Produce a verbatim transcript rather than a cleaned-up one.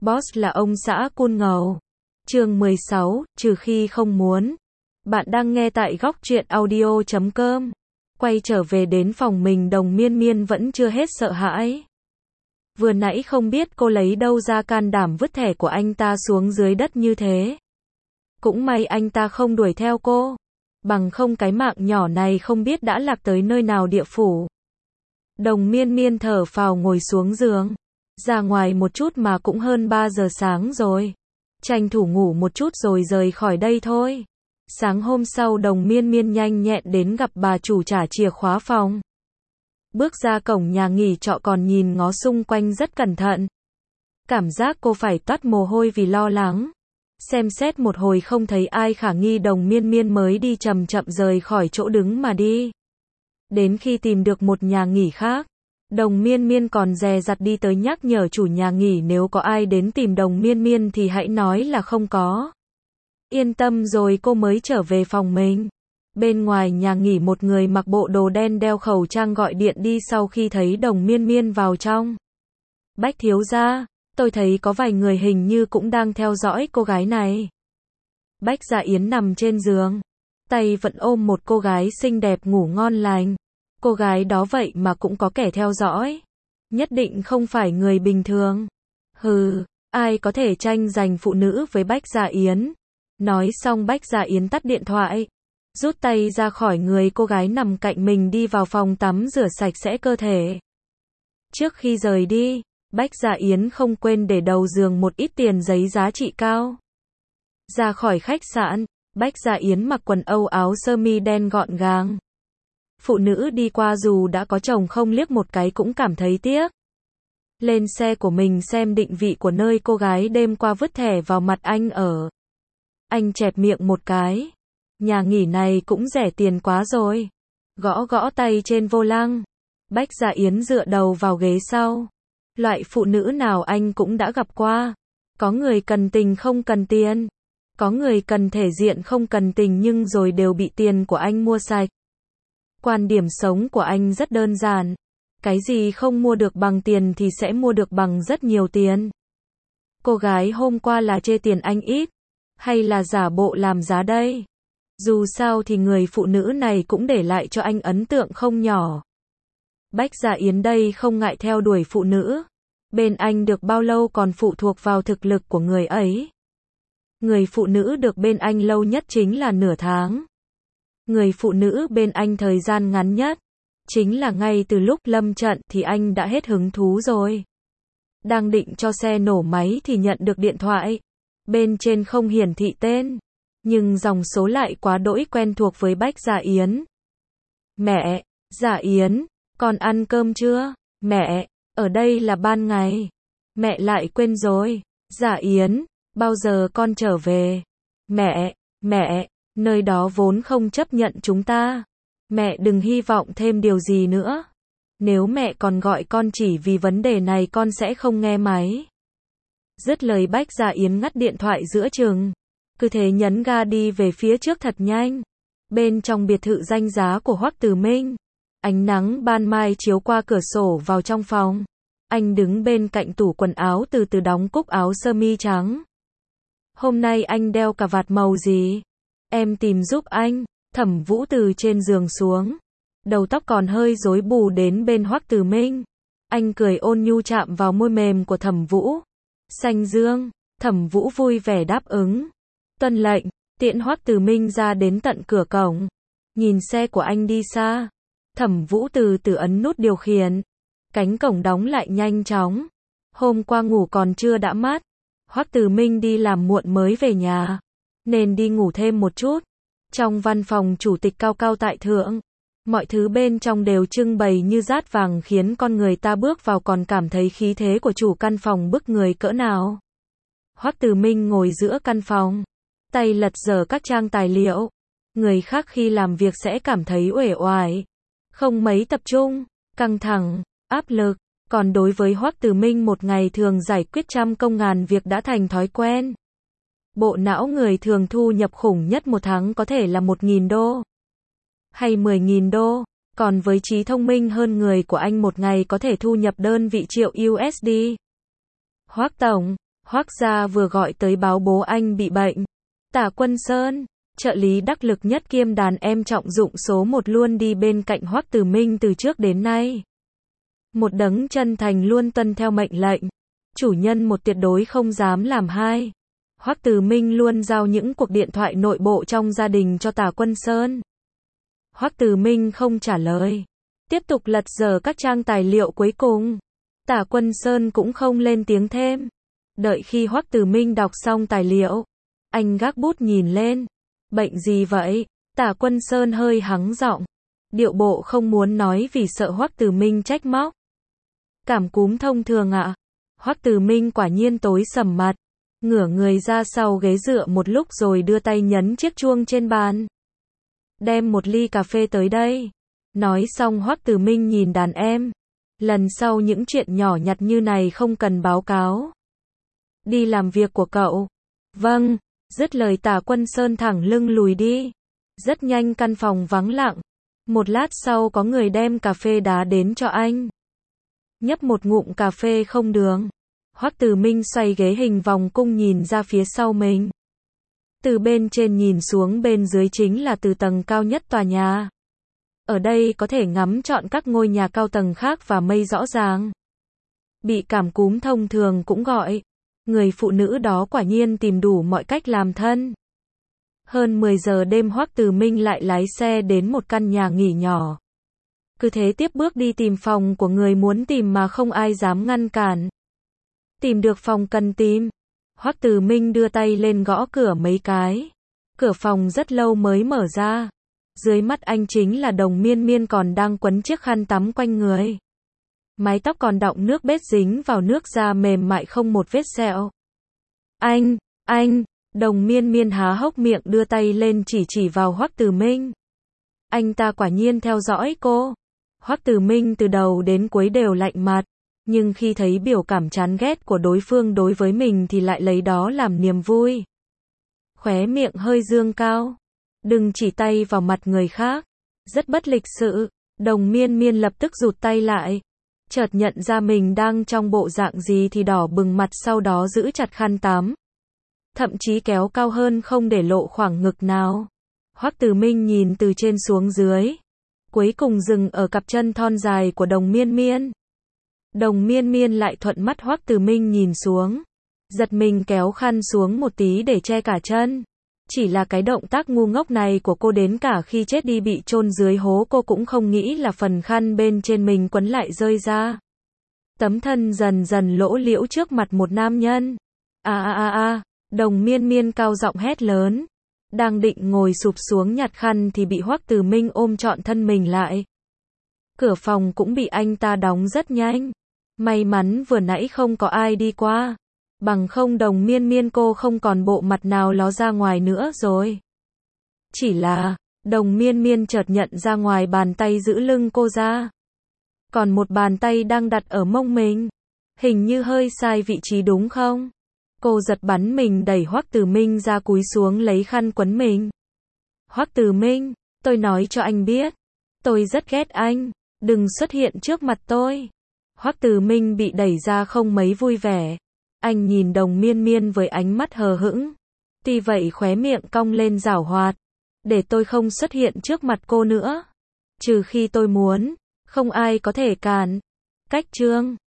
Boss là ông xã Cun Ngầu. Chương mười sáu, trừ khi không muốn. Bạn đang nghe tại góc truyện audio chấm com. Quay trở về đến phòng mình, Đồng Miên Miên vẫn chưa hết sợ hãi. Vừa nãy không biết cô lấy đâu ra can đảm vứt thẻ của anh ta xuống dưới đất như thế. Cũng may anh ta không đuổi theo cô. Bằng không cái mạng nhỏ này không biết đã lạc tới nơi nào địa phủ. Đồng Miên Miên thở phào ngồi xuống giường. Ra ngoài một chút mà cũng hơn ba giờ sáng rồi. Tranh thủ ngủ một chút rồi rời khỏi đây thôi. Sáng hôm sau Đồng Miên Miên nhanh nhẹn đến gặp bà chủ trả chìa khóa phòng. Bước ra cổng nhà nghỉ trọ còn nhìn ngó xung quanh rất cẩn thận. Cảm giác cô phải toát mồ hôi vì lo lắng. Xem xét một hồi không thấy ai khả nghi, Đồng Miên Miên mới đi chậm chậm rời khỏi chỗ đứng mà đi. Đến khi tìm được một nhà nghỉ khác, Đồng Miên Miên còn dè dặt đi tới nhắc nhở chủ nhà nghỉ nếu có ai đến tìm Đồng Miên Miên thì hãy nói là không có. Yên tâm rồi cô mới trở về phòng mình. Bên ngoài nhà nghỉ một người mặc bộ đồ đen đeo khẩu trang gọi điện đi sau khi thấy Đồng Miên Miên vào trong. Bách thiếu gia, tôi thấy có vài người hình như cũng đang theo dõi cô gái này. Bách Dạ Yến nằm trên giường, tay vẫn ôm một cô gái xinh đẹp ngủ ngon lành. Cô gái đó vậy mà cũng có kẻ theo dõi. Nhất định không phải người bình thường. Hừ, ai có thể tranh giành phụ nữ với Bách Dạ Yến. Nói xong Bách Dạ Yến tắt điện thoại, rút tay ra khỏi người cô gái nằm cạnh mình, đi vào phòng tắm rửa sạch sẽ cơ thể. Trước khi rời đi, Bách Dạ Yến không quên để đầu giường một ít tiền giấy giá trị cao. Ra khỏi khách sạn, Bách Dạ Yến mặc quần âu áo sơ mi đen gọn gàng. Phụ nữ đi qua dù đã có chồng không liếc một cái cũng cảm thấy tiếc. Lên xe của mình xem định vị của nơi cô gái đêm qua vứt thẻ vào mặt anh ở. Anh chẹp miệng một cái. Nhà nghỉ này cũng rẻ tiền quá rồi. Gõ gõ tay trên vô lăng. Bách Dạ Yến dựa đầu vào ghế sau. Loại phụ nữ nào anh cũng đã gặp qua. Có người cần tình không cần tiền. Có người cần thể diện không cần tình, nhưng rồi đều bị tiền của anh mua sạch. Quan điểm sống của anh rất đơn giản. Cái gì không mua được bằng tiền thì sẽ mua được bằng rất nhiều tiền. Cô gái hôm qua là chê tiền anh ít, hay là giả bộ làm giá đây? Dù sao thì người phụ nữ này cũng để lại cho anh ấn tượng không nhỏ. Bách Dạ Yến đây không ngại theo đuổi phụ nữ. Bên anh được bao lâu còn phụ thuộc vào thực lực của người ấy. Người phụ nữ được bên anh lâu nhất chính là nửa tháng. Người phụ nữ bên anh thời gian ngắn nhất chính là ngay từ lúc lâm trận thì anh đã hết hứng thú rồi. Đang định cho xe nổ máy thì nhận được điện thoại. Bên trên không hiển thị tên, nhưng dòng số lại quá đỗi quen thuộc với Bách Dạ Yến. Mẹ, Dạ Yến, con ăn cơm chưa? Mẹ, ở đây là ban ngày. Mẹ lại quên rồi. Dạ Yến, bao giờ con trở về? Mẹ, mẹ, nơi đó vốn không chấp nhận chúng ta. Mẹ đừng hy vọng thêm điều gì nữa. Nếu mẹ còn gọi con chỉ vì vấn đề này con sẽ không nghe máy. Dứt lời Bách Dạ Yến ngắt điện thoại giữa chừng. Cứ thế nhấn ga đi về phía trước thật nhanh. Bên trong biệt thự danh giá của Hoắc Từ Minh, ánh nắng ban mai chiếu qua cửa sổ vào trong phòng. Anh đứng bên cạnh tủ quần áo từ từ đóng cúc áo sơ mi trắng. Hôm nay anh đeo cà vạt màu gì? Em tìm giúp anh. Thẩm Vũ từ trên giường xuống. Đầu tóc còn hơi rối bù đến bên Hoắc Từ Minh. Anh cười ôn nhu chạm vào môi mềm của Thẩm Vũ. Xanh dương. Thẩm Vũ vui vẻ đáp ứng. Tuân lệnh. Tiễn Hoắc Từ Minh ra đến tận cửa cổng. Nhìn xe của anh đi xa, Thẩm Vũ từ từ ấn nút điều khiển. Cánh cổng đóng lại nhanh chóng. Hôm qua ngủ còn chưa đã mắt. Hoắc Từ Minh đi làm muộn mới về nhà, nên đi ngủ thêm một chút. Trong văn phòng chủ tịch cao cao tại thượng, mọi thứ bên trong đều trưng bày như dát vàng, khiến con người ta bước vào còn cảm thấy khí thế của chủ căn phòng bức người cỡ nào. Hoắc Từ Minh ngồi giữa căn phòng, tay lật dở các trang tài liệu. Người khác khi làm việc sẽ cảm thấy uể oải, không mấy tập trung, căng thẳng, áp lực. Còn đối với Hoắc Từ Minh, một ngày thường giải quyết trăm công ngàn việc đã thành thói quen. Bộ não người thường thu nhập khủng nhất một tháng có thể là một nghìn đô, hay mười nghìn đô. Còn với trí thông minh hơn người của anh, một ngày có thể thu nhập đơn vị triệu u ét đê. Hoắc tổng, Hoắc gia vừa gọi tới báo bố anh bị bệnh. Tả Quân Sơn, trợ lý đắc lực nhất kiêm đàn em trọng dụng số một luôn đi bên cạnh Hoắc Từ Minh từ trước đến nay. Một đấng chân thành luôn tuân theo mệnh lệnh. Chủ nhân một tuyệt đối không dám làm hai. Hoắc Từ Minh luôn giao những cuộc điện thoại nội bộ trong gia đình cho Tả Quân Sơn. Hoắc Từ Minh không trả lời. Tiếp tục lật dở các trang tài liệu cuối cùng. Tả Quân Sơn cũng không lên tiếng thêm. Đợi khi Hoắc Từ Minh đọc xong tài liệu, anh gác bút nhìn lên. Bệnh gì vậy? Tả Quân Sơn hơi hắng giọng. Điệu bộ không muốn nói vì sợ Hoắc Từ Minh trách móc. Cảm cúm thông thường ạ. Hoắc Từ Minh quả nhiên tối sầm mặt. Ngửa người ra sau ghế dựa một lúc rồi đưa tay nhấn chiếc chuông trên bàn. Đem một ly cà phê tới đây. Nói xong Hoắc Từ Minh nhìn đàn em. Lần sau những chuyện nhỏ nhặt như này không cần báo cáo. Đi làm việc của cậu. Vâng. Dứt lời Tả Quân Sơn thẳng lưng lùi đi. Rất nhanh căn phòng vắng lặng. Một lát sau có người đem cà phê đá đến cho anh. Nhấp một ngụm cà phê không đường. Hoắc Từ Minh xoay ghế hình vòng cung nhìn ra phía sau mình. Từ bên trên nhìn xuống bên dưới chính là từ tầng cao nhất tòa nhà. Ở đây có thể ngắm trọn các ngôi nhà cao tầng khác và mây rõ ràng. Bị cảm cúm thông thường cũng gọi. Người phụ nữ đó quả nhiên tìm đủ mọi cách làm thân. Hơn mười giờ đêm Hoắc Từ Minh lại lái xe đến một căn nhà nghỉ nhỏ. Cứ thế tiếp bước đi tìm phòng của người muốn tìm mà không ai dám ngăn cản. Tìm được phòng cần tìm. Hoắc Từ Minh đưa tay lên gõ cửa mấy cái. Cửa phòng rất lâu mới mở ra. Dưới mắt anh chính là Đồng Miên Miên còn đang quấn chiếc khăn tắm quanh người. Mái tóc còn đọng nước bết dính vào nước da mềm mại không một vết sẹo. Anh, anh, Đồng Miên Miên há hốc miệng đưa tay lên chỉ chỉ vào Hoắc Từ Minh. Anh ta quả nhiên theo dõi cô. Hoắc Từ Minh từ đầu đến cuối đều lạnh mặt. Nhưng khi thấy biểu cảm chán ghét của đối phương đối với mình thì lại lấy đó làm niềm vui. Khóe miệng hơi dương cao. Đừng chỉ tay vào mặt người khác. Rất bất lịch sự. Đồng Miên Miên lập tức rụt tay lại. Chợt nhận ra mình đang trong bộ dạng gì thì đỏ bừng mặt, sau đó giữ chặt khăn tắm. Thậm chí kéo cao hơn không để lộ khoảng ngực nào. Hoắc Từ Minh nhìn từ trên xuống dưới. Cuối cùng dừng ở cặp chân thon dài của Đồng Miên Miên. Đồng Miên Miên lại thuận mắt Hoắc Từ Minh nhìn xuống. Giật mình kéo khăn xuống một tí để che cả chân. Chỉ là cái động tác ngu ngốc này của cô đến cả khi chết đi bị chôn dưới hố cô cũng không nghĩ là phần khăn bên trên mình quấn lại rơi ra. Tấm thân dần dần lỗ liễu trước mặt một nam nhân. A a a a, Đồng Miên Miên cao giọng hét lớn. Đang định ngồi sụp xuống nhặt khăn thì bị Hoắc Từ Minh ôm trọn thân mình lại. Cửa phòng cũng bị anh ta đóng rất nhanh. May mắn vừa nãy không có ai đi qua. Bằng không Đồng Miên Miên cô không còn bộ mặt nào ló ra ngoài nữa rồi. Chỉ là, Đồng Miên Miên chợt nhận ra ngoài bàn tay giữ lưng cô ra. Còn một bàn tay đang đặt ở mông mình. Hình như hơi sai vị trí đúng không? Cô giật bắn mình đẩy Hoắc Từ Minh ra cúi xuống lấy khăn quấn mình. Hoắc Từ Minh, tôi nói cho anh biết. Tôi rất ghét anh. Đừng xuất hiện trước mặt tôi. Hoắc Từ Minh bị đẩy ra không mấy vui vẻ. Anh nhìn Đồng Miên Miên với ánh mắt hờ hững. Tuy vậy khóe miệng cong lên giảo hoạt. Để tôi không xuất hiện trước mặt cô nữa. Trừ khi tôi muốn. Không ai có thể cản. Cách chương